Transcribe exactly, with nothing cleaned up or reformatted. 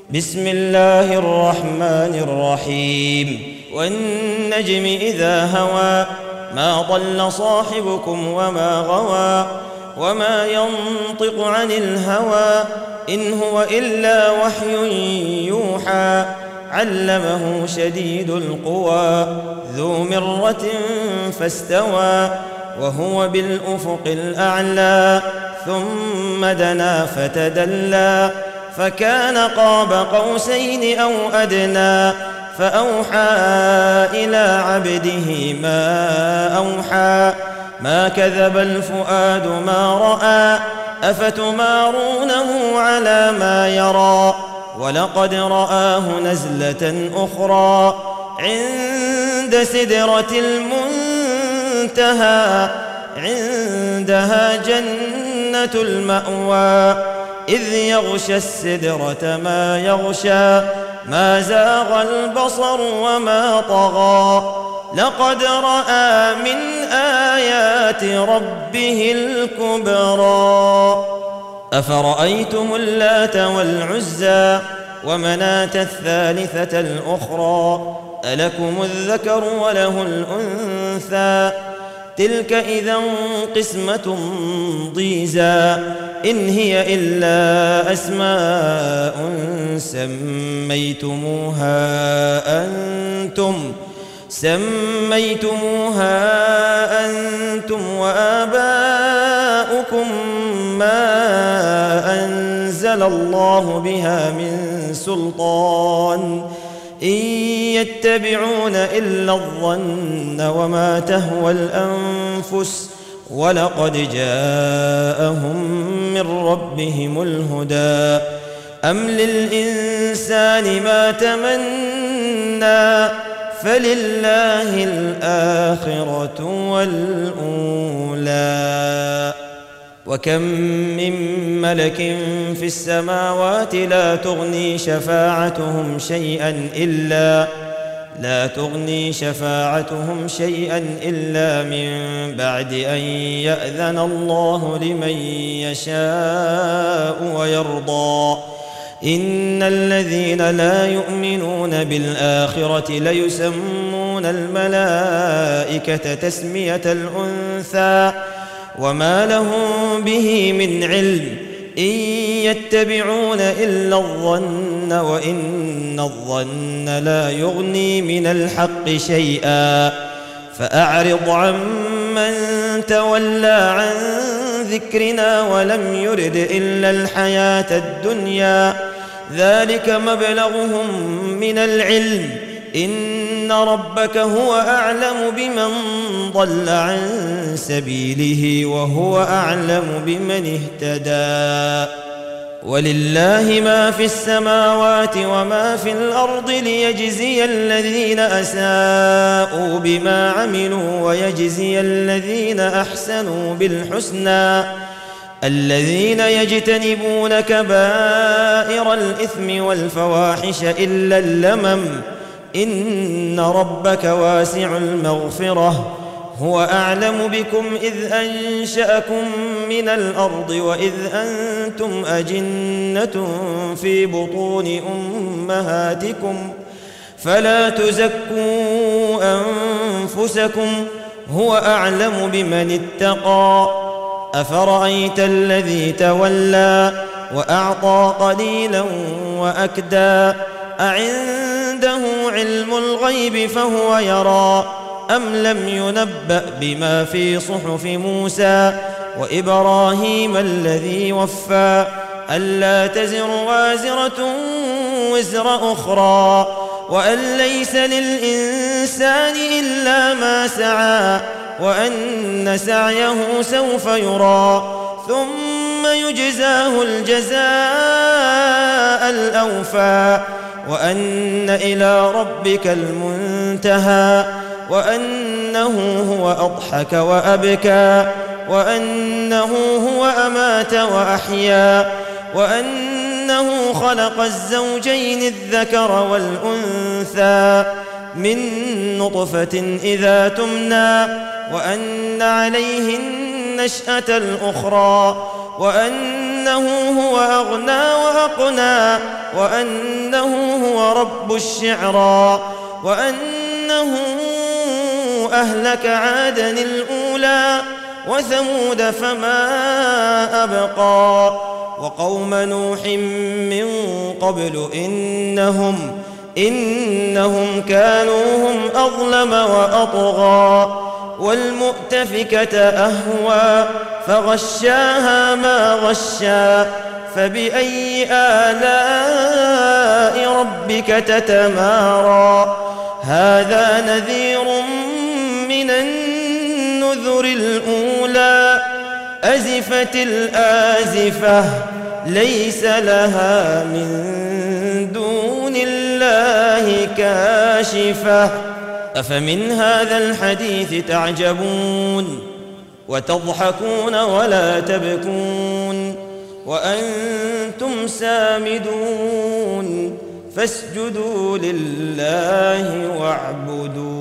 بسم الله الرحمن الرحيم والنجم إذا هوى ما ضل صاحبكم وما غوى وما ينطق عن الهوى إن هو إلا وحي يوحى علمه شديد القوى ذو مرة فاستوى وهو بالأفق الأعلى ثم دنا فتدلى فكان قاب قوسين أو أدنى فأوحى إلى عبده ما أوحى ما كذب الفؤاد ما رأى أفتمارونه على ما يرى ولقد رآه نزلة أخرى عند سدرة المنتهى عندها جنة المأوى إذ يغشى السدرة ما يغشى ما زاغ البصر وما طغى لقد رأى من آيات ربه الكبرى أفرأيتم اللات والعزى ومناة الثالثة الأخرى ألكم الذكر وله الأنثى تلك إذا قسمة ضيزى إن هي إلا أسماء سميتموها أنتم سميتموها أنتم وآباؤكم ما أنزل الله بها من سلطان إن يتبعون إلا الظن وما تهوى الأنفس ولقد جاءهم من ربهم الهدى أم للإنسان ما تمنى فلله الآخرة والأولى وكم من ملك في السماوات لا تغني شفاعتهم شيئا إلا لا تغني شفاعتهم شيئا إلا من بعد أن يأذن الله لمن يشاء ويرضى إن الذين لا يؤمنون بالآخرة ليسمون الملائكة تسمية الأنثى وما لهم به من علم إن يتبعون إلا الظن وإن الظن لا يغني من الحق شيئا فأعرض عمن تولى عن ذكرنا ولم يرد إلا الحياة الدنيا ذلك مبلغهم من العلم إن ربك هو أعلم بمن ضل عن سبيله وهو أعلم بمن اهتدى ولله ما في السماوات وما في الأرض ليجزي الذين أساءوا بما عملوا ويجزي الذين أحسنوا بالحسنى الذين يجتنبون كبائر الإثم والفواحش إلا اللمم إن ربك واسع المغفرة هو أعلم بكم إذ أنشأكم من الأرض وإذ أنتم أجنة في بطون أمهاتكم فلا تزكوا أنفسكم هو أعلم بمن اتقى أفرأيت الذي تولى وأعطى قليلا وأكدى أعنده علم الغيب فهو يرى أم لم ينبأ بما في صحف موسى وإبراهيم الذي وفى ألا تزر وازرة وزر أخرى وأن ليس للإنسان إلا ما سعى وأن سعيه سوف يرى ثم يجزاه الجزاء الأوفى وأن إلى ربك المنتهى وأنه هو أضحك وأبكى وأنه هو أمات وأحيا وأنه خلق الزوجين الذكر والأنثى من نطفة إذا تمنى وأن عليه النشأة الأخرى وأن وأنه هو أغنى وأقنى وأنه هو رب الشعرى وأنه أهلك عادا الأولى وثمود فما أبقى وقوم نوح من قبل إنهم إنهم كانوا هم أظلم وأطغى والمؤتفكة أهوى فغشاها ما غشى فبأي آلاء ربك تتمارى هذا نذير من النذر الأولى أزفت الآزفة ليس لها من دون الله كاشفة أفمن هذا الحديث تعجبون وتضحكون ولا تبكون وأنتم سامدون فاسجدوا لله واعبدوا